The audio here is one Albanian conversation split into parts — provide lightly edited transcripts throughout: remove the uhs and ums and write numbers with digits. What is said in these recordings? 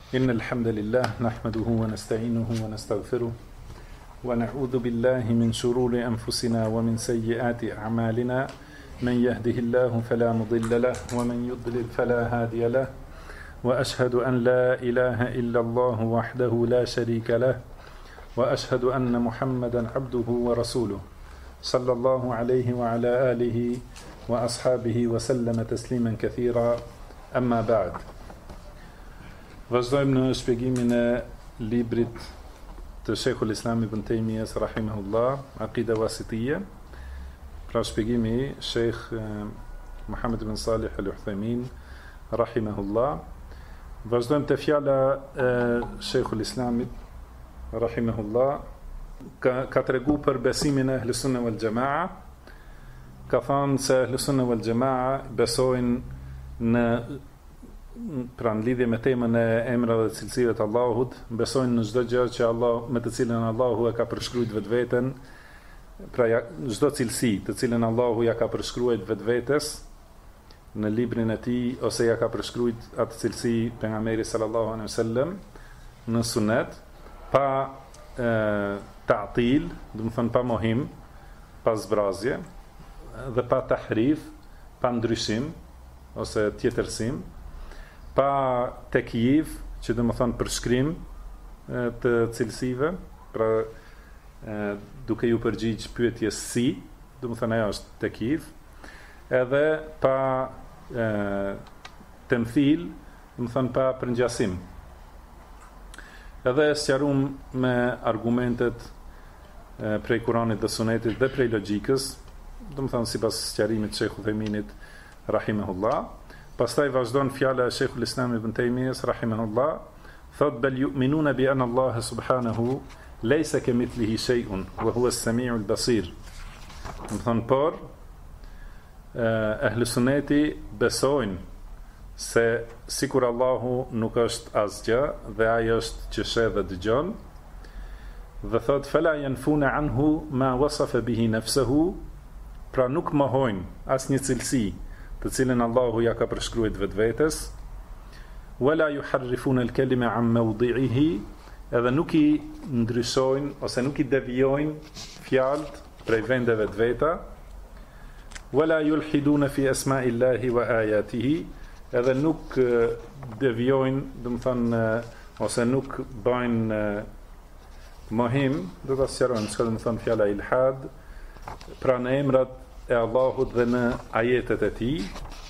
إن الحمد لله نحمده ونستعينه ونستغفره ونعوذ بالله من شرور أنفسنا ومن سيئات أعمالنا من يهده الله فلا مضل له ومن يضلل فلا هادي له وأشهد أن لا إله إلا الله وحده لا شريك له وأشهد أن محمدا عبده ورسوله صلى الله عليه وعلى آله وأصحابه وسلم تسليما كثيرا أما بعد. Vazhdojmë në shpjegimin e librit të Sheikhul Islam Ibn Taymiyes rahimahullah, Aqida Wasitiyya, pra shpjegimi i Sheikh Muhammad ibn Salih al-Uthaymin rahimahullah. Vazhdojmë te fjala e Sheikhul Islamit rahimahullah, ka tregu për besimin e Ahlus Sunna wal Jamaa. Ka thënë se Ahlus Sunna wal Jamaa besojnë në pra në lidhje me temën e emrave dhe cilësive të Allahut, besojnë në çdo gjë që Allah, me të cilën Allahu e ka përshkruajtur vetveten, pra çdo cilësi të cilën Allahu ja ka përshkruajtur vetvetes në librin e tij ose ja ka përshkruajtur atë cilësi pejgamberi sallallahu alaihi wasallam në sunet, pa ta'til, do të thënë pa mohim, pa zbrazje dhe pa tahrif, pa ndryshim ose tjetërsim, pa tekyif, që do të thonë përshkrim të cilësive, pra duke ju përgjigj pyetjes si, do të thonë ajo është tekyif, edhe pa temthil, do të thonë pa përngjasim. Edhe sqarum me argumentet prej Kuranit dhe Sunetit dhe prej logjikës, do të thonë sipas sqarimit të Sheikhut Thayminit rahimahullah. Pastaj vazhdon fjala e Sheikhul Islam Ibn Taymiyes rahimahullah, thot bel yu'minuna bi anna Allah subhanahu laysa kamithlihi shay'un wa huwa as-sami'u al-basir. Do thon por ahli sunneti besojnë se sikur Allahu nuk është asgjë dhe ai është që sheh dhe dëgjon, dhe thot fala yanfuna anhu ma wasafa bihi nafsuhu, pra nuk mohojnë asnjë cilësi të cilën Allahu ja ka përshkruajtur vetvetes, wala yuharrifuna al-kalima an mawdi'ihi, edhe nuk i ndryshojnë ose nuk i devijojnë fjalët prej vendeve të veta, wala yulhiduna fi asma'illahi wa ayatihi, edhe nuk devijojnë, do të thonë ose nuk bëjnë mohim, do ta sqarojmë çka do të thonë fjala ilhad, pra në emrat e Allahut dhe në ajetet e tij.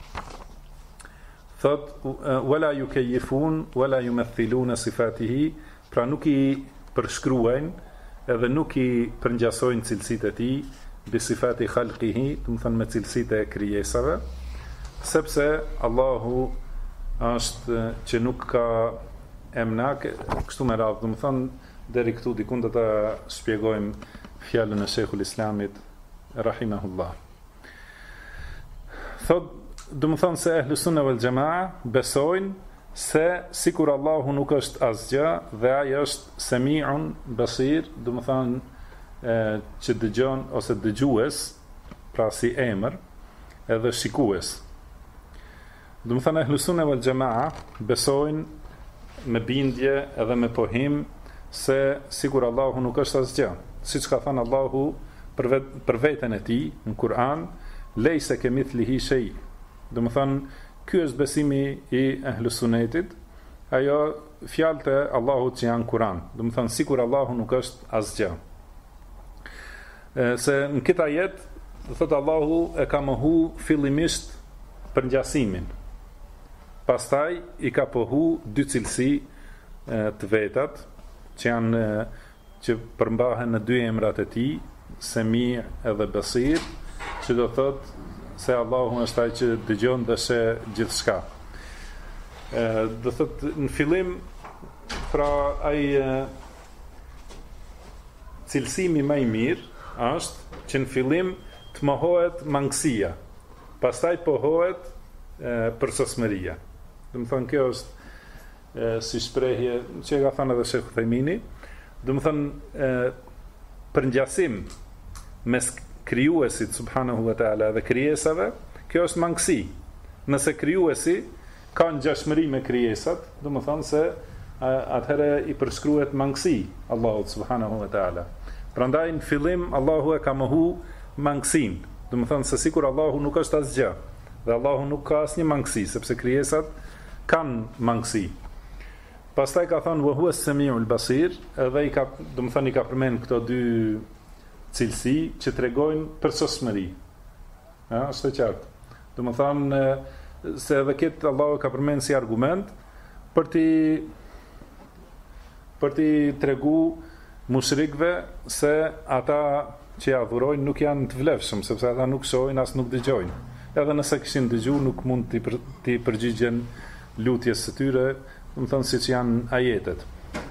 Thot wala yukayyifun wala yumathiluna sifatihi, pra nuk i përshkruajnë edhe nuk i përngjasojnë cilësitë e tij bi sifati khalqihi, do të thonë me cilësitë e krijesave, sepse Allahu është që nuk ka emnak, kështu me radhë, do të thonë deri këtu diku do ta shpjegojmë fjalën e Sheikhul Islamit rahimahullah. Thot, do të thonë se Ahlus Sunna wal Jamaa besojnë se sikur Allahu nuk është asgjë dhe ai është Sami'un Basir, do të thonë që dëgjon ose dëgjues, pra si emër, edhe shikues. Do të thonë Ahlus Sunna wal Jamaa besojnë me bindje edhe me pohim se sikur Allahu nuk është asgjë, siç ka thënë Allahu për veten e tij në Kur'an, lejse kemithlihi shay. Do të thonë, ky është besimi i Ahlus Sunnetit, ajo fjalët e Allahut që janë Kur'an. Do të thonë sikur Allahu nuk është asgjë. Se në këtë ajet thotë Allahu e ka mohu fillimisht përngjasimin. Pastaj i ka pohu dy cilësi të vetat që janë që përmbahen në dy emrat e tij, Sami' edhe Basir, që do thot se Allahu është ai që dëgjon dhe sheh gjithçka. Do thot në fillim, pra ai cilësimi më i mirë është që në fillim të mohohet mangësia, pastaj pohohet përsosmëria. Do të thonë kjo është si shprehje që ka thënë edhe Sheikhul Thaymini, do të thonë përngjasim mes krijuesit subhanahu wa taala dhe krijesave, kjo është mangësi. Nëse krijuesi ka ngjashmëri me krijesat, do të thonë se atëherë i përshkruhet mangësi Allahut subhanahu wa taala. Prandaj në fillim Allahu e ka mohu mangësinë. Do të thonë se sikur Allahu nuk është asgjë dhe Allahu nuk ka asnjë mangësi, sepse krijesat kanë mangësi. Pastaj ka thënë wa huwa as-sami'ul basir, edhe i ka, do të thonë i ka përmend këto dy cilësi që tregojnë përsosmëri. Është e qartë. Do të thonë se edhe këtë Allahu ka përmend si argument për t'i tregu mushrikëve se ata që ja adhurojnë nuk janë të vlefshëm, sepse ata nuk shohin as nuk dëgjojnë. Edhe nëse kishin dëgjuar nuk mund t'i përgjigjen lutjes së tyre, do të thonë siç janë ajetet.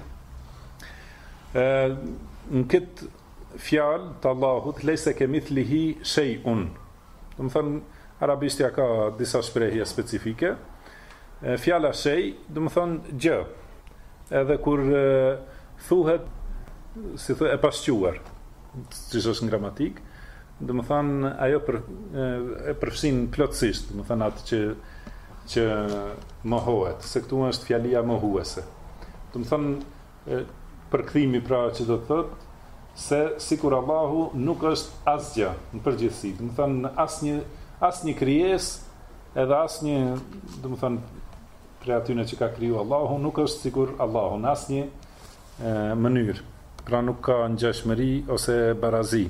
Në këtë fjalë të Allahut, leysa kemithlihi shay'un. Do të thonë arabishtja ka disa shprehje specifike. Fjala shay, do të thonë gjë. Edhe kur thuhet si thotë e pasquar, siç është në gramatik, do të thonë ajo e përfshin plotësisht, do të thonë atë që mohohet, se këtu është fjalia mohuese. Do të thonë përkthimi pra që do të thotë se sikur Allahu nuk është asgjë në përgjithësi, do të thonë asnjë krijesë edhe asnjë, do të thonë prej atyre që ka kriju Allahu nuk është sikur Allahu në asnjë mënyrë. Pra nuk ka ngjashmëri ose barazi.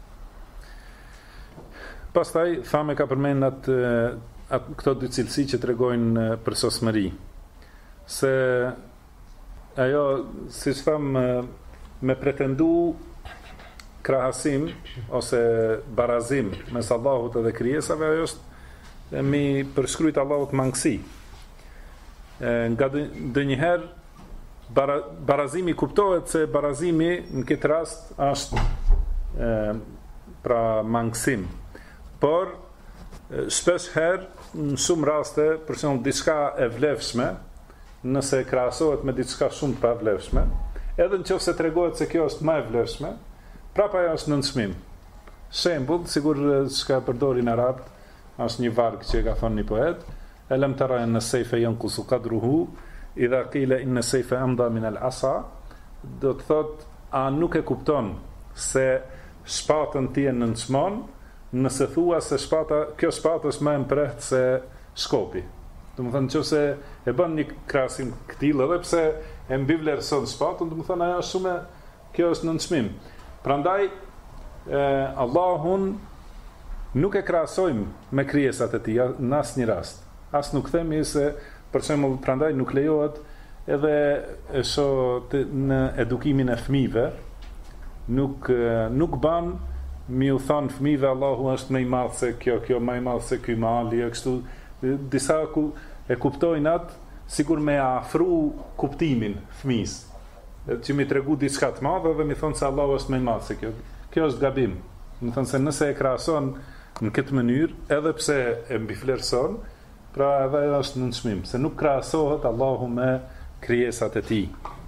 Pastaj thamë ka përmend këto dy cilësi që tregojnë përsosmëri. Se ajo, siç tham, me pretendu krahasim ose barazim mes Allahut edhe krijesave, ajo është mi përshkruajt Allahut mangësi. Nga ndonjëherë barazimi kuptohet se barazimi në këtë rast është pra mangësim. Por shpesh herë në shumë raste, për shembull diçka e vlefshme, nëse krahasohet me diçka shumë pa vlefshme, edhe nëse tregohet se kjo është më e vlefshme, prapa ajo është nënçmim. Shembull, sigur çka përdorin arabët, është një varg që e ka thënë një poet, "Alam tara anna as-sayfa yanqusu qadruhu idha qila inna as-sayfa amda min al-asa", do të thotë, a nuk e kupton se shpatën ti e nënçmon, nëse thua se kjo shpatë është më e mprehtë se shkopi. Do të thonë nëse e bën një krahasim këtill, edhe pse e mbivlerëson shpatën, do të thonë ajo është shumë, kjo është nënçmim. Prandaj Allahun nuk e krahasojmë me krijesat e tij në asnjë rast. As nuk themi se, për shembull, prandaj nuk lejohet edhe në edukimin e fëmijëve, nuk ban mi u thonë fëmijëve Allahu është më i madh se kjo më i madh se ky mali, kështu disa e kuptojnë atë sikur me afru kuptimin fëmijës, që mi tregu diçka të madhe dhe mi thonë se Allahu është më i madh se kjo. Kjo është gabim. Do të thonë se nëse e krahason në këtë mënyrë, edhe pse e mbiflerëson, pra edhe është nënçmim, se nuk krahasohet Allahu me krijesat e tij.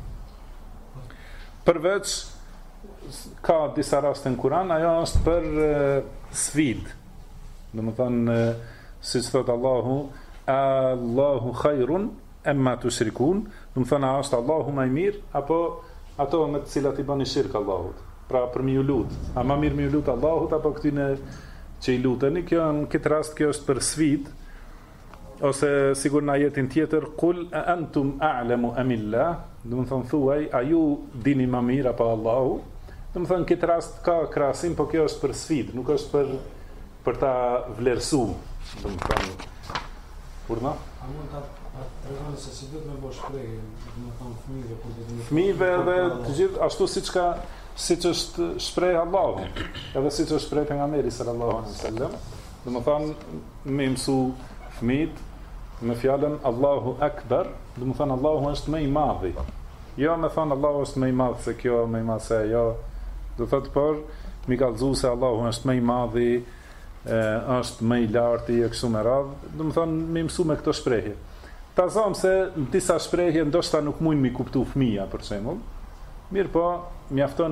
Përveç ka disa raste në Kur'an, ajo është për sfidë. Do të thonë, siç thot Allahu, Allahu khairun amma tushrikun, do të thonë, a është Allahu më i mirë apo ato me të cilat i bani shirk Allahut. Pra për mi u lut, a më mirë mi u lut Allahut apo këtyne që i luteni? Kjo në këtë rast kjo është për sfidë, ose sigur në ajetin tjetër, "Qul a antum a'lamu am illah", do të thonë thuaj, a ju dini më mirë apo Allahu? Do të thonë këtë rast ka krahasim, po kjo është për sfidë, nuk është për ta vlerësuar. Do të thonë, urna? A mund ta tregoni se si duhet me bosh shprehje, do të thonë fëmijëve kur do të fëmijëve edhe të gjithë ashtu siç është shpreh Allahu, edhe siç është shpreh pejgamberi sallallahu alaihi wasallam. Do të thonë me mësu fëmijët me fjalën Allahu Akbar, do të thonë Allahu është më i madhi. Jo me thonë Allahu është më i madh se kjo, më i madh se ajo. Do thotë por mi kallëzu se Allahu është më i madhi, është më i larti e kështu me radhë. Do të thonë mi mësu me këto shprehje. Ta zonë se në disa shprehje ndoshta nuk mund mi kuptu fëmija, për shembull. Mirë po, mjafton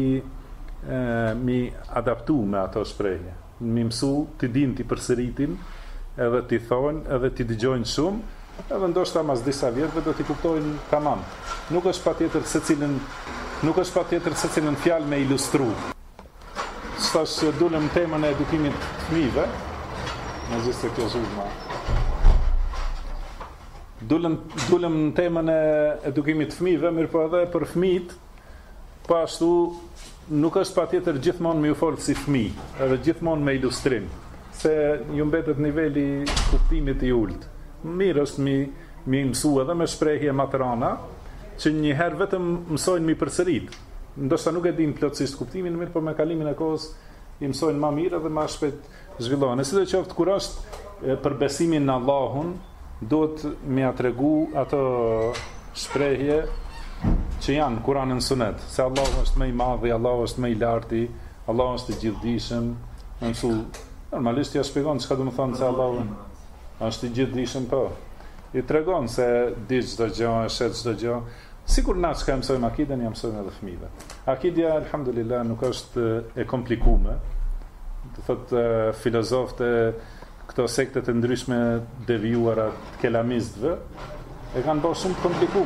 mi adaptu me ato shprehje. Mi mësu, ti din, ti përsëritin, edhe ti thonë, edhe ti dëgjojnë shumë, edhe ndoshta mas disa vjetëve do t'i kuptojnë tamam. nuk është patjetër secilën fjalë me ilustru. Stash dulem temën e edukimit të fëmijëve, në gjithë se kjo zhurma. Dulem në temën e edukimit të fëmijëve, mirë po edhe për fëmijët, po ashtu nuk është patjetër gjithmonë me u folë si fëmijë, edhe gjithmonë me ilustrim, se ju mbetet niveli kuptimit i ulët. Mirë është mi mësu edhe me shprehje materana, që njëherë vetëm mësojnë mi përsërit. Ndoshta nuk e din plotësisht kuptimin, mirë po me kalimin e kohës i mësojnë më mirë dhe më shpejt zhvillohen. Sidoqoftë kur është për besimin në Allahun, duhet m'ia tregu ato shprehje që janë Kur'anin Sunet, se Allahu është më i madhi, Allahu është më i larti, Allahu është i gjithdijshëm. Mësu normalisht ja shpjegon çka do të thonë se Allahu është i gjithdijshëm, po. I tregon se di çdo gjë, e shet çdo gjë. Sikur na çka mësojmë akiden, ja mësojmë edhe fëmijëve. Akidja, alhamdulillah, nuk është e komplikuar. Do thotë filozofët e këto sektet e ndryshme devijuara të kelamistëve e kanë bërë shumë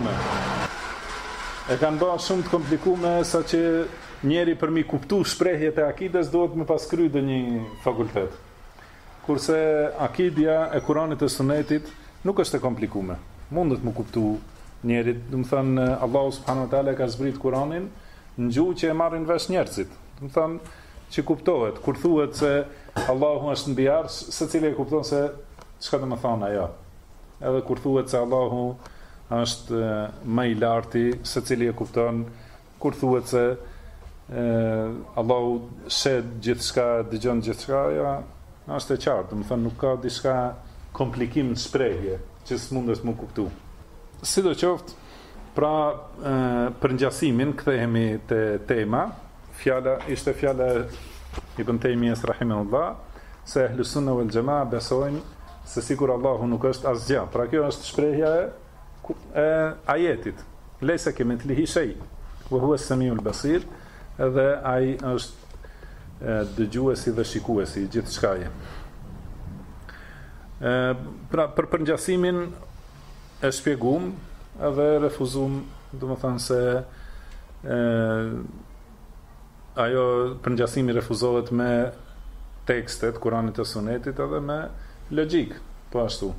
të komplikuar. Saqë njeri për mi kuptu shprehjet e akides duhet me paskry dhe një fakultet. Kurse akidja e Kuranit e Sunetit nuk është e komplikuar. Mundet më kuptu njerit, do të thënë Allahu subhanahu wa taala ka zbrit Kuranin në gjuhë që e marrin vesh njerëzit. Do të thënë që kuptohet, kur thuhet se Allahu është mbi arsh, secili e kupton se çka do të thonë ajo. Edhe kur thuhet se Allahu është më i larti, secili e kupton. Kur thuhet se Allahu shet gjithçka, dëgjon gjithçka, ja, është e qartë, do të thënë nuk ka diçka komplikim në shprehje që s'mundesh më kuptu. Sidoqoftë, pra për ngjasimin kthehemi te tema. Ishte fjala Ibn Taymiyes rahimahullah, se Ahlus Sunna wal Jamaa besojnë se sikur Allahu nuk është asgjë. Pra kjo është shprehja e ajetit. Laysa kamithlihi shay, wa huwa as-sami'ul basir, edhe ai është dëgjuesi dhe shikuesi i gjithçkaje. Pra për përngjasimin e shpjegum edhe refuzum, do të thënë se ajo përngjasimi refuzohet me tekstet Kuranit e Sunetit edhe me logjik, po ashtu.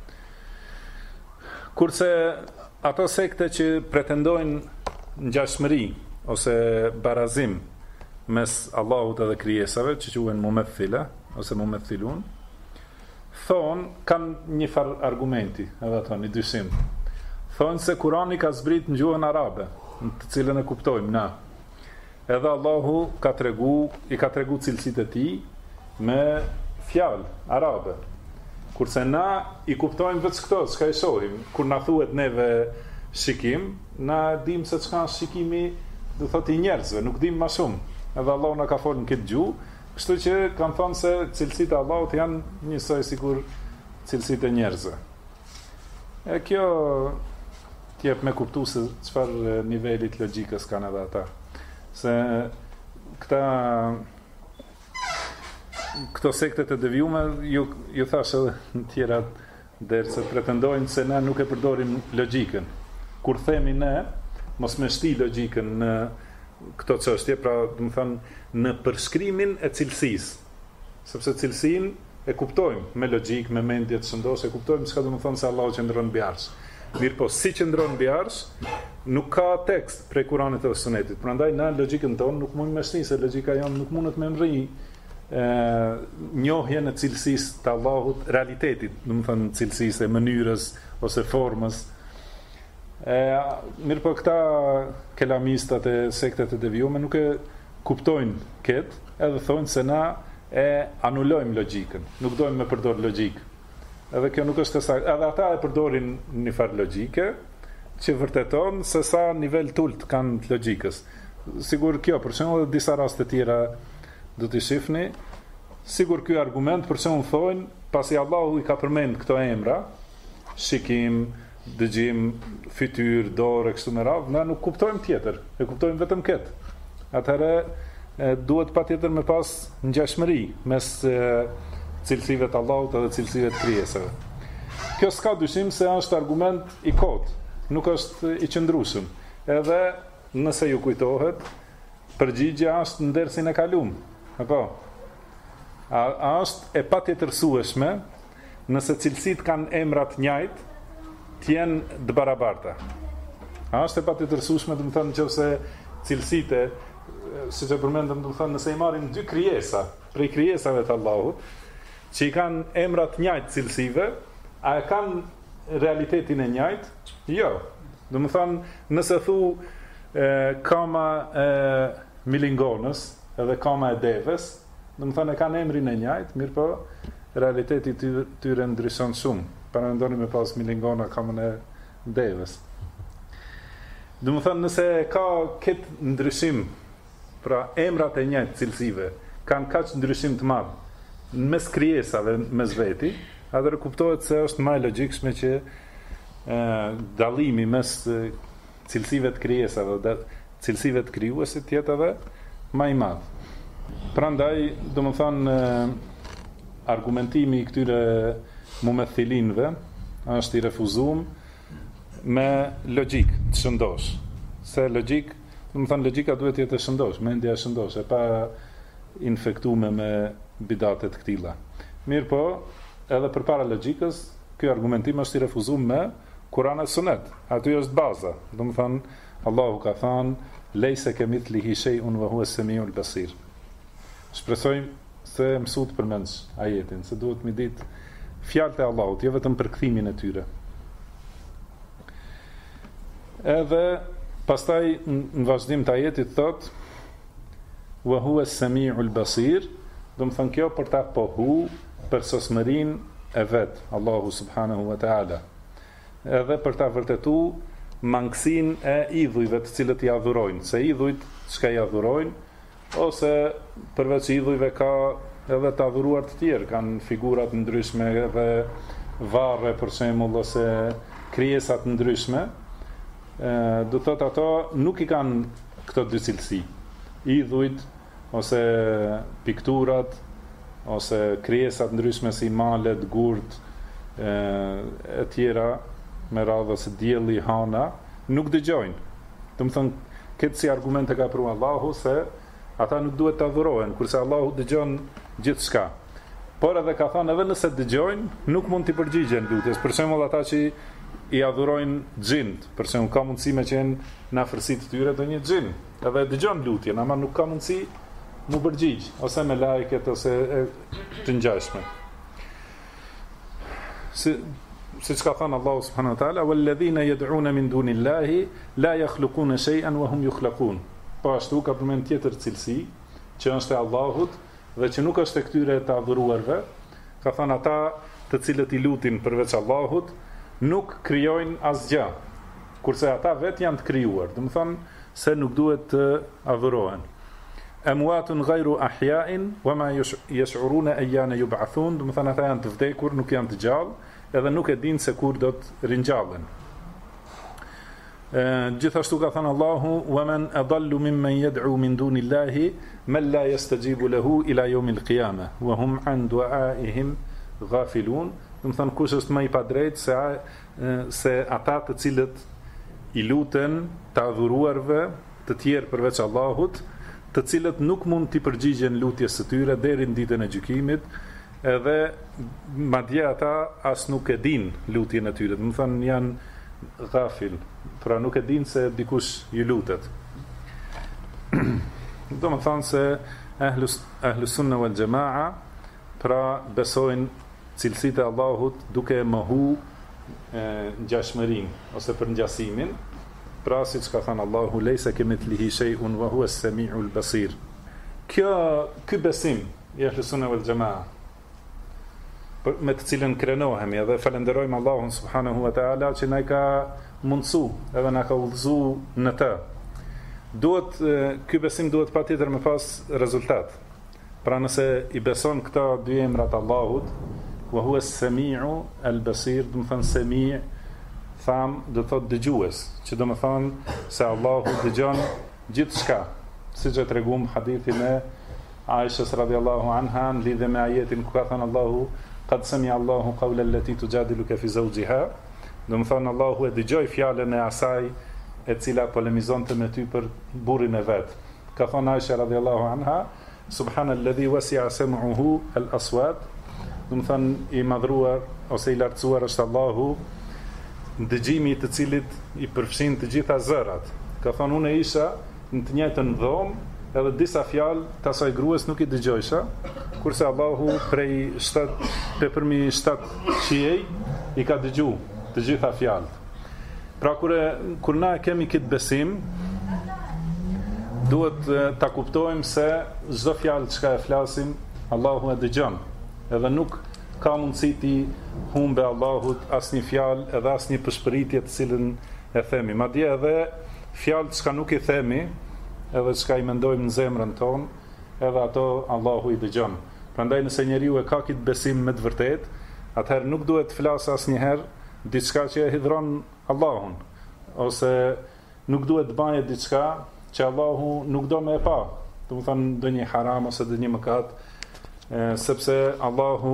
Kurse ato sekte që pretendojnë ngjashmëri ose barazim mes Allahut edhe krijesave, që quhen mumethila ose mumethilun, thonë kanë një far argumenti, edhe thonë një dyshim. Thonë se Kurani ka zbrit në gjuhën arabe, në të cilën e kuptojmë na. Edhe Allahu i ka tregu cilësitë e tij me fjalë arabe. Kurse na i kuptojmë vetë këto, çka i shohim. Kur na thuhet neve shikim, na dim se çka është shikimi, do thotë i njerëzve, nuk dim më shumë. Edhe Allahu na ka folur në këtë gjuhë, kështu që kanë thënë se cilësitë e Allahut janë njësoj sikur cilësitë e njerëzve. E kjo t'jep me kuptu se çfarë nivelit logjikës kanë edhe ata. Se këto sektet e devijume ju thash edhe në tjera derse pretendojnë se ne nuk e përdorim logjikën. Kur themi ne, mos me shti logjikën në këto çështje, pra do të thënë në përshkrimin e cilësisë. Sepse cilësinë e kuptojmë me logjik, me mendje të shëndosh, e kuptojmë çka do të thonë se Allahu qëndron mbi arsh. Mirë po, si qëndron mbi arsh, nuk ka tekst prej Kuranit dhe Sunetit. Prandaj na logjikën tonë nuk mund me shti, se logjika jonë nuk mundet me mrri njohjen e cilësisë të Allahut, realitetit, do të thënë cilësisë e mënyrës ose formës. Mirë po, këta kelamistat e sektet e devijume nuk e kuptojnë këtë, edhe thonë se na e anulojmë logjikën, nuk dojmë me përdor logjikë. Edhe kjo nuk është saktë. Edhe ata e përdorin një farë logjike që vërteton se sa nivel t'ullt kanë të logjikës. Sigur kjo, për shembull, edhe disa raste tjera do t'i shifni, sigur ky argument për shembull thonë, pasi Allahu i ka përmend këto emra, shikim, dëgjim, fytyrë, dorë, kështu me radhë, ne nuk kuptojmë tjetër, e kuptojmë vetëm këtë. Atëherë duhet patjetër me pas ngjashmëri mes cilësive të Allahut edhe cilësive të krijesave. Kjo s'ka dyshim se është argument i kotë, nuk është i qëndrueshëm. Edhe nëse ju kujtohet, përgjigjja është në dersin e kaluam. Apo? A është e patjetërsueshme nëse cilësitë kanë emra të njëjtë, të jenë të barabarta. A është e patjetërsueshme, do të thonë nëse cilësitë, siç e përmendëm, do të thonë nëse i marrim dy krijesa, prej krijesave të Allahut, që i kanë emra të njëjtë cilësive, a e kanë realitetin e njëjtë? Jo. Do të thonë, nëse thu kama e milingonës edhe kama e devës, do të thonë e kanë emrin e njëjtë, mirë po realiteti tyre ndryshon shumë. Para mendoni me pas milingona kamën e devës. Do të thonë nëse ka këtë ndryshim, pra emrat e njëjtë cilësive kanë kaq ndryshim të madh mes krijesave mes veti, atëherë kuptohet se është më e logjikshme që dallimi mes cilësive të krijesave dhe cilësive të krijuesit të jetë edhe më i madh. Prandaj, do të thonë argumentimi i këtyre mumethilinëve është i refuzuar me logjik të shëndosh. Se logjik, do të thonë logjika duhet të jetë e shëndosh, mendja e shëndosh, e pa infektuar me bidate të këtilla. Mirë po, edhe përpara logjikës, ky argumentim është i refuzuar me Kur'an e Sunet. Aty është baza. Do të thonë Allahu ka thënë lejse kemithlihi shay'un wa huwa as-sami'ul basir. Shpresojmë se mësuat përmendsh ajetin, se duhet mi ditë fjalët e Allahut, jo vetëm përkthimin e tyre. Edhe pastaj në vazhdim të ajetit thot wa huwa as-sami'ul basir, do të thonë kjo për ta pohu për sosmërinë e vet, Allahu subhanahu wa ta'ala. Edhe për ta vërtetuar mangësinë e idhujve të cilët i adhurojnë, se idhujt çka i adhurojnë, ose përveç idhujve ka edhe të adhuruar të tjerë, kanë figurat ndryshme edhe varre për shembull ose krijesat ndryshme. Do thotë ato nuk i kanë këto dy cilësi. Idhujt ose pikturat ose krijesat ndryshme si malet, gurt e tjera me radhë se dielli, hana, nuk dëgjojnë. Do të thonë këtë si argumente ka pru Allahu se ata nuk duhet të adhurohen, kurse Allahu dëgjon gjithçka. Por edhe ka thënë edhe nëse dëgjojnë, nuk mund t'i përgjigjen lutjes. Për shembull ata që i adhurojnë xhint, për shembull ka mundësi me qenë në afërsitë të tyre ndonjë xhin, edhe dëgjon lutjen, ama nuk ka mundësi mu përgjigj, ose me lajket ose të ngjashme. Siç ka thënë Allahu subhanahu wa taala, "Walladhina yad'una min dunillahi la yakhluquna shay'an wa hum yukhlaqun." Po ashtu ka përmend tjetër cilësi që është e Allahut dhe që nuk është e këtyre të adhuruarve. Ka thënë ata të cilët i lutin përveç Allahut nuk krijojnë asgjë, kurse ata vetë janë të krijuar. Do të thonë se nuk duhet të adhurohen. Amwatun ghayru ahya'in wama yash'uruna ayyana yub'athun. Do të thonë ata janë të vdekur, nuk janë të gjallë, edhe nuk e dinë se kur do të ringjallen. Gjithashtu ka thënë Allahu waman adallu mimman yad'u min dunillahi man la yastajibu lahu ila yawmil qiyamah wa hum an du'aihim ghafilun. Do të thonë kush është më i padrejtë se ata të cilët i luten të adhuruarve të tjerë përveç Allahut, të cilët nuk mund t'i përgjigjen lutjes së tyre deri në ditën e gjykimit, edhe madje ata as nuk e din lutjen e tyre. Do të thonë janë ghafil, pra nuk e din se dikush ju lutet. Do të thonë se ahlus sunna wal jamaa pra besojnë cilësitë e Allahut duke mohu ngjashmërinë ose përngjasimin. Pra siç ka thënë Allahu leysa kemithlihi shay'un wa huwa as-sami'ul basir. Ky besim i ahlus sunna wal jamaa me të cilën krenohemi edhe falenderojmë Allahun subhanahu wa ta'ala që na ka mundsu edhe na ka udhëzuar në të. Ky besim duhet patjetër me pas rezultat. Pra nëse i beson këta dy emrat Allahut, wa huwa as-sami'u al-basir, do të thonë sami' tham do të thotë dëgjues, që do të thonë se Allahu dëgjon gjithçka, siç e treguam hadithin e Aishës radhiyallahu anha në lidhje me ajetin ku ka thënë Allahu qad sami'a Allahu qawla allati tujadiluka fi zawjiha, Do më thënë Allahu e dëgjoi fjalën e asaj e cila polemizonte me ty për burrin e vet. Ka thënë Aisha radhiyallahu anha, subhanalladhi wasi'a sam'uhu al-aswat. Do më thënë i madhruar ose i lartësuar është Allahu, dëgjimi i të cilit i përfshin të gjitha zërat. Ka thënë unë isha në të njëjtën dhomë, edhe disa fjalë të asaj gruas nuk i dëgjojsha, kurse Allahu prej tepërmi 7 qiej i ka dëgju të gjitha fjalët. Pra kur na kemi këtë besim, duhet ta kuptojmë se çdo fjalë që e flasim, Allahu e dëgjon. Edhe nuk ka mundësi ti humbe Allahut asnjë fjalë, edhe asnjë përshpëritje të cilën e themi. Madje edhe fjalë që nuk i themi, edhe çka i mendojmë në zemrën tonë, edhe ato Allahu i dëgjon. Prandaj nëse njeriu e ka këtë besim me të vërtetë, atëherë nuk duhet të flasë asnjëherë diçka që e hidhron Allahun, ose nuk duhet të baje diçka që Allahu nuk do me e pa. Do të thonë ndonjë haram ose ndonjë mëkat, sepse Allahu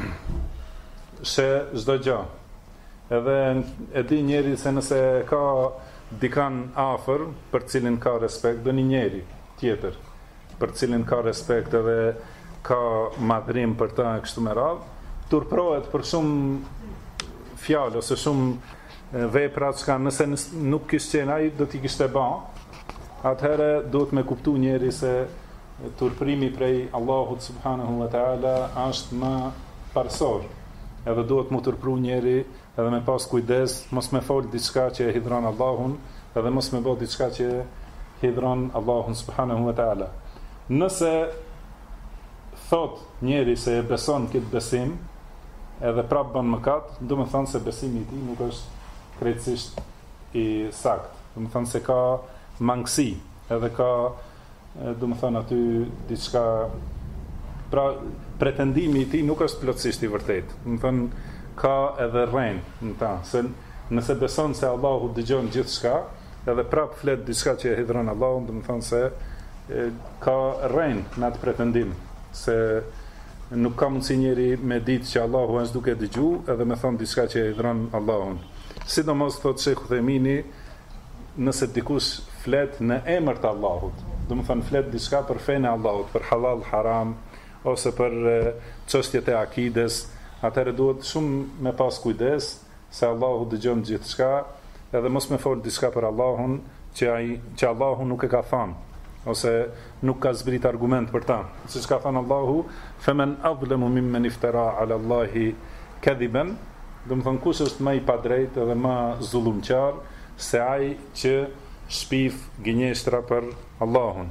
sheh çdo gjë. Edhe e di njeri se nëse ka dikan afër për cilin ka respekt, do një njeri tjetër për cilin ka respekt edhe ka madhrim për ta e kështu me radhë, turprohet për shumë fjalë ose shumë vepra që nëse nuk kishte qenë ai do t'i kishte bë, atëherë duhet me kuptu njeri se turprimi prej Allahut subhanahu wa taala është më parësor. Edhe duhet mu turpru njeri edhe me pas kujdes, mos me fol diçka që e hidhron Allahun, edhe mos me bë diçka që hidhron Allahun subhanahu wa taala. Nëse thot njeri se e beson këtë besim, edhe prap bën mëkat, do të thonë se besimi i tij nuk është krejtësisht i saktë. Do të thonë se ka mangësi, edhe ka, do të thonë aty diçka, pra pretendimi i tij nuk është plotësisht i vërtetë. Do të thonë ka edhe rrenë në ta, se nëse beson se Allahu dëgjon gjithçka, edhe prap flet diçka që e hidhron Allahun, do të thonë se ka rrenë në atë pretendim, se nuk ka mundësi njeri me ditë që Allahu është duke dëgju edhe me thonë diçka që e hidhron Allahun. Sidomos thotë Sheikhu Themini, nëse dikush flet në emër të Allahut, do të thonë flet diçka për fenë e Allahut, për halal, haram, ose për çështjet e akides, atëherë duhet shumë me pas kujdes se Allahu dëgjon gjithçka, edhe mos me fol diçka për Allahun që Allahu nuk e ka thënë, ose nuk ka zbrit argument për ta. Siç ka thënë Allahu, "Faman adlamu mimman iftara 'ala Allahi kadhiban", do të thonë kush është më i padrejtë dhe më zullumqtar se ai që shpif gënjeshtra për Allahun.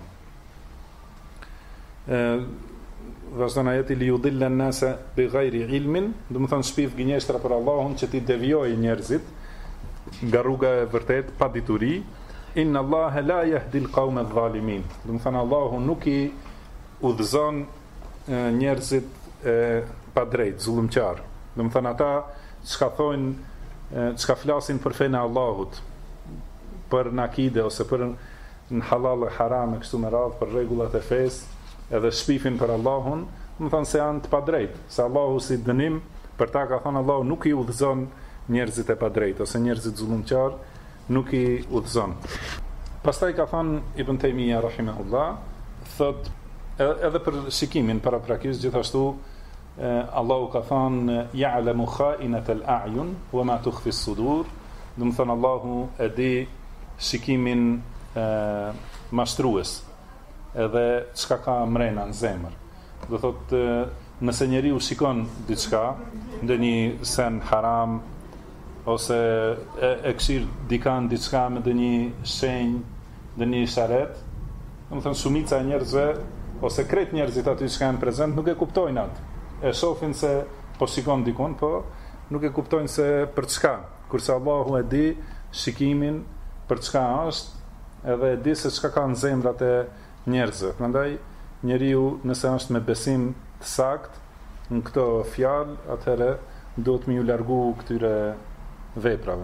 Vazhdon ajeti li yudilla an-nasa bighayri ilmin, do të thonë shpif gënjeshtra për Allahun që ti devijojë njerëzit nga rruga e vërtetë pa dituri. Inna Allaha la yahdi al-qawma adh-dhalimin. Do të thonë Allahu nuk i udhëzon njerëzit pa drejt, zullumqtar. Do të thonë ata çka thonë, çka flasin për fenë e Allahut, për nakide ose për në halal e haram e kështu me radhë, për rregullat e fesë, edhe shpifin për Allahun, do të thonë se janë të padrejt, se Allahu si dënim për ta ka thënë Allahu nuk i udhëzon njerëzit e padrejt ose njerëzit zullumqtar, nuk i udhëzon. Pastaj ka thënë Ibn Taymija rahimahullah, thot edhe për shikimin paraprakisht gjithashtu Allahu ka thënë ya'lamu kha'inat al-a'yun wa ma tukhfi as-sudur, do të thonë Allahu e di shikimin mashtrues edhe çka ka mrena në zemër. Do thotë nëse njeriu shikon diçka, ndonjë sen haram ose e këshir dikan diçka me ndonjë shenjë, ndonjë isharet, do të thonë shumica e njerëzve ose krejt njerëzit aty që kanë prezant nuk e kuptojnë atë. E shohin se po shikon dikun, po nuk e kuptojnë se për çka, kurse Allahu e di shikimin për çka është, edhe e di se çka ka në zemrat e njerëzve. Prandaj njeriu nëse është me besim të saktë në këto fjalë, atëherë duhet më ju largu këtyre veprave.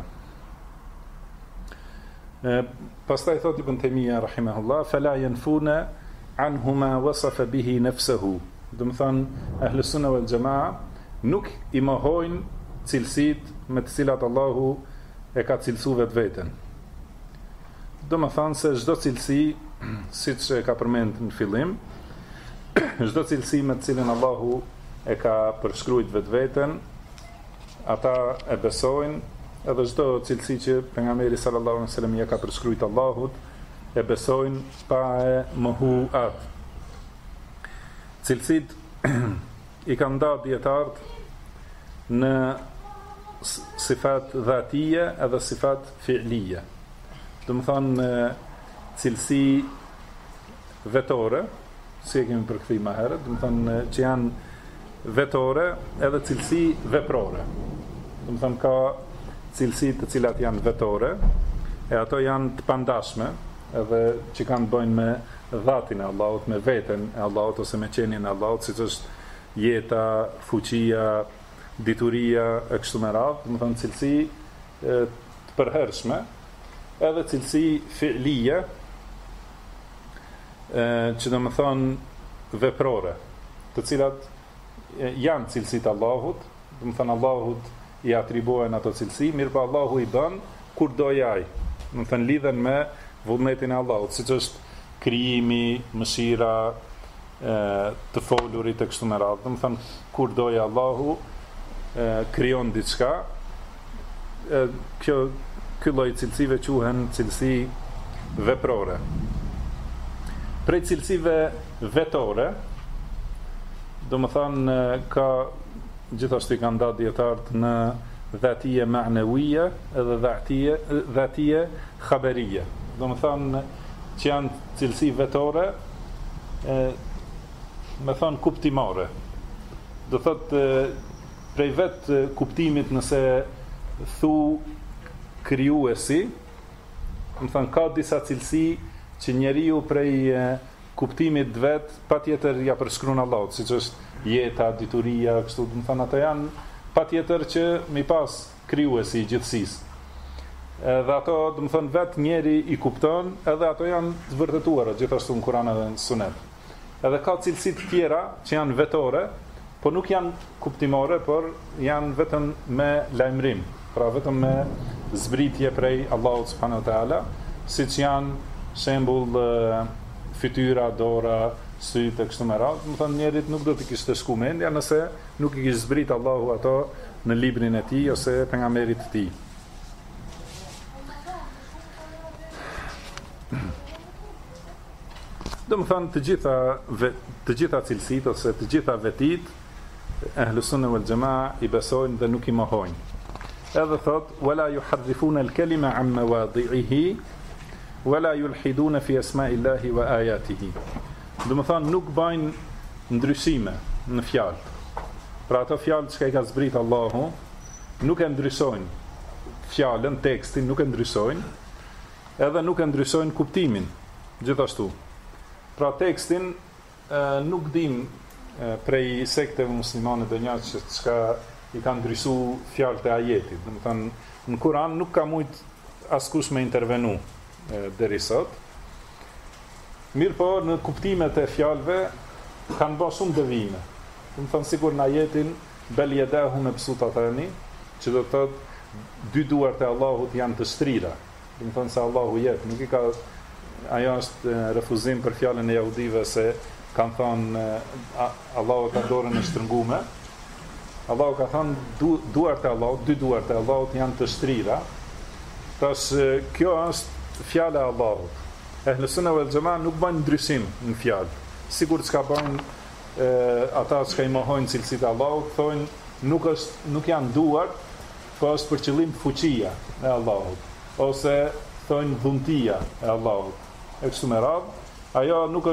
Pastaj thot Ibn Taymija rahimahullah, fala yanfuna anhuma wasafa bihi nafsuhu. Do të thonë Ahlus Sunna wal Jamaa nuk i mohojnë cilësitë me të cilat Allahu e ka cilësuar vetveten. Do më thanë se çdo cilësi, siç e ka përmendur në fillim, çdo cilësi me të cilën Allahu e ka përshkruajt vetveten, ata e besojnë, edhe çdo cilësi që pejgamberi sallallahu alaihi wasallam ja ka përshkruajt Allahut, e besojnë pa e mohu atë. Cilësitë i kanë ndarë dietarët në sifat dhatije edhe sifat fi'lije. Do të thonë cilësi vetore, si e kemi përkthyer më herët, do të thonë që janë vetore edhe cilësi veprore. Do të thonë ka cilësi të cilat janë vetore, e ato janë të pandashme, edhe që kanë bëjnë me dhatin e Allahut, me veten e Allahut ose me qenien e Allahut, siç është jeta, fuqia, dituria e kështu me radhë, do të thonë cilësi të përhershme, edhe cilësi fi'lije, që do të thonë veprore, të cilat janë cilësitë e Allahut, do të thonë Allahut i atribuohen ato cilësi, mirë pa Allahu i bën kur do jaj, do të thonë lidhen me vullnetin e Allahut, siç është krijimi, mëshira, të folurit e kështu me radhë. Do të thonë kur dojë Allahu krijon diçka, ky lloj cilësive quhen cilësi veprore. Prej cilësive vetore, do të thonë ka gjithashtu i kanë ndarë dietarët në dhatije ma'nawije edhe dhatije khabarije. Do të thonë që janë cilësi vetore, me thonë kuptimore. Do thotë prej vetë kuptimit nëse thu krijuesi, do të thonë ka disa cilësi që njeriu prej kuptimit vet patjetër ja përshkruan Allahut, siç është jeta, dituria, kështu, do të thonë ato janë patjetër që mi pas krijuesi i gjithësisë. Edhe ato, do të thonë, vetë njeri i kupton, edhe ato janë të vërtetuara gjithashtu në Kur'an edhe në Sunet. Edhe ka cilësi të tjera që janë vetore, po nuk janë kuptimore, por janë vetëm me lajmërim, pra vetëm me zbritje prej Allahut subhanahu wa taala, siç janë shembull fytyra, dora, sytë e kështu me radhë. Do të thonë njerit nuk do të kishte shku mendja nëse nuk i kishte zbrit Allahu ato në librin e tij ose pejgamberit të tij. Do më thonë të gjitha cilësit ose të gjitha vetit Ahlus Sunna wal Jamaa i besojnë dhe nuk i mohojnë. Edhe thot wala yuharrifuna al-kalima an mawadi'ihi wala yulhiduna fi asma'illahi wa ayatihi. Do më thonë nuk bëjnë ndryshime në fjalë. Pra ato fjalë që i ka zbrit Allahu nuk e ndryshojnë fjalën, tekstin nuk e ndryshojnë, edhe nuk e ndryshojnë kuptimin gjithashtu. Pra tekstin nuk dim prej sekteve muslimane dhe njërë që çka i kanë ndryshu fjalët e ajetit. Dhe më thënë, në Kur'an nuk ka mujt askush me intervenu deri sot. Mirë po, në kuptimet e fjalëve kanë bërë shumë devijime. Dhe më thënë, sigur në ajetin bel yedahu mabsutatani, që do të thotë dy duart e Allahut janë të shtrira. Dhe më thënë se Allahu jep, nuk i ka. Ajo është refuzim për fjalën e jahudive se kanë thënë Allahu ka dorën e shtrëngume. Allahu ka thënë duart e Allahut, dy duart e Allahut janë të shtrira. Tash kjo është fjala e Allahut. Ahlus Sunna wal Jamaa nuk bën ndryshim në fjalë. Sigur çka bën ata që i mohojnë cilësitë e Allahut, thonë nuk janë duart, po është për qëllim fuqia e Allahut, ose thonë dhuntia e Allahut. E kështu me radhë, ajo nuk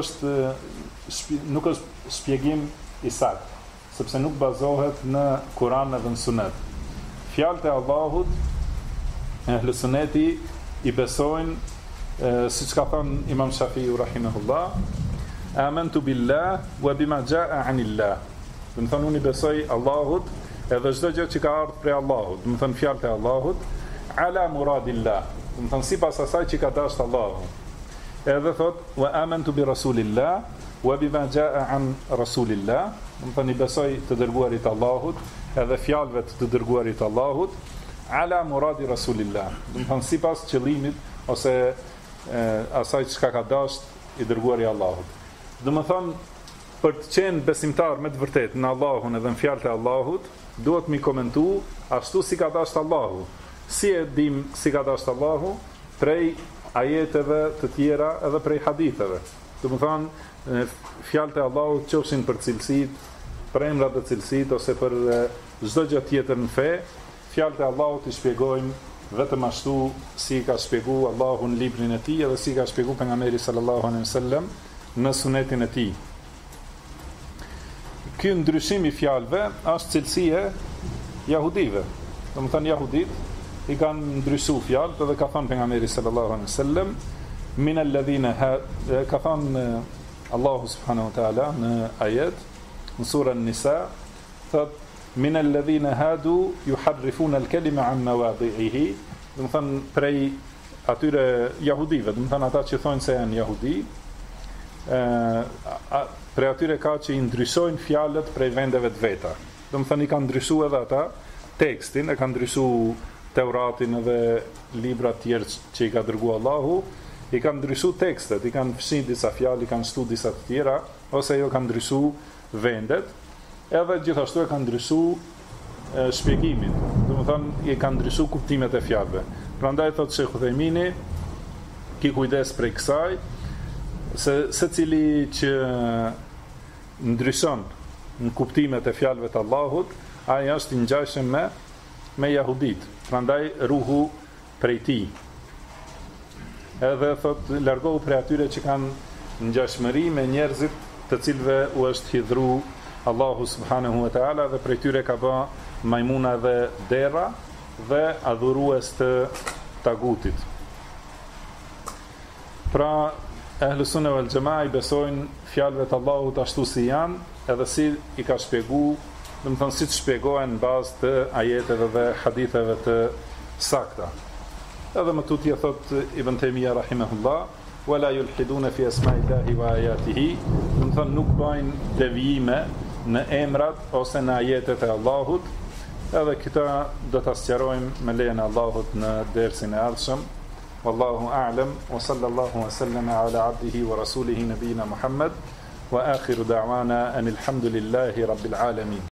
është shpjegim i saktë, sepse nuk bazohet në Kur'an edhe në Sunet. Fjalët e Allahut, Ahlus Sunneti i besojnë, siç ka thënë Imam Shafiu rahimahullah, amantu billah wa bima jaa anillah. Do të thonë unë i besoj Allahut edhe çdo gjë që ka ardhur prej Allahut, do të thonë fjalët e Allahut, ala muradillah, do të thonë sipas asaj që ka dashur Allahu. Edhe thot wa amantu bi rasulillah wa bima jaa an rasulillah, do të thënë i besoj të dërguarit Allahut, edhe fjalëve të dërguarit Allahut, ala muradi rasulillah, do të thënë sipas qëllimit ose asaj çka ka dashur i dërguari Allahut. Do të thënë për të qenë besimtar me të vërtetë në Allahun edhe në fjalët e Allahut, duhet mi komentu ashtu si ka dashur Allahu. Si e dim si ka dashur Allahu? Prej ajeteve të tjera edhe prej haditheve. Do të thonë fjalët e Allahut qofshin për cilësitë, për emrat e cilësitë ose për çdo gjë tjetër në fe, fjalët e Allahut i shpjegojmë vetëm ashtu si ka shpjeguar Allahu në librin e tij edhe si ka shpjeguar pejgamberi sallallahu alaihi wasallam në sunetin e tij. Ky ndryshim i fjalëve është cilësie jahudive. Do të thënë jahudit i kanë ndryshuar fjalët edhe ka thënë pejgamberi sallallahu alaihi wasallam min alladhina ka thënë Allahu subhanahu wa taala në ajet në surën Nisa, thot min alladhina hadu yuharrifuna al-kalima an mawadhi'ihi, do të thënë prej atyre jahudive, do të thënë ata që thonë se janë jahudi, prej atyre ka që i ndryshojnë fjalët prej vendeve të veta. Do të thënë i kanë ndryshuar edhe ata tekstin, e kanë ndryshuar Teuratin edhe libra të tjerë që i ka dërguar Allahu, i kanë ndryshuar tekstet, i kanë fshirë disa fjalë, i kanë shtu disa të tjera, ose jo kanë ndryshuar vendet, edhe gjithashtu e kanë ndryshuar shpjegimin. Do të thënë i kanë ndryshuar kuptimet e fjalëve. Prandaj thotë Sheikh Uthejmini, ki kujdes prej kësaj, se secili që ndryshon në kuptimet e fjalëve të Allahut, ai është i ngjashëm me jahudit. Prandaj ruhu prej tij. Edhe thot largohu prej atyre që kanë ngjashmëri me njerëzit të cilëve u është hidhru Allahu subhanahu wa taala dhe prej tyre ka bë majmuna dhe dera dhe adhurues të tagutit. Pra Ahlus Sunna wal Jamaa i besojnë fjalëve të Allahut ashtu si janë, edhe si i ka shpjeguar, do të thonë si të shpjegohen në bazë të ajeteve dhe haditheve të sakta. Edhe më tutje thot Ibn Taymija rahimahullah, wala yulhiduna fi asma'illahi wa ayatihi, do të thonë nuk bëjnë devijime në emrat ose në ajetet e Allahut. Edhe këta do ta sqarojmë me lejen e Allahut në dersin e ardhshëm. Wallahu a'lam wa sallallahu wa sallama ala abdihi wa rasulihi nabiyina Muhammad wa akhiru da'wana anil hamdulillahi rabbil alamin.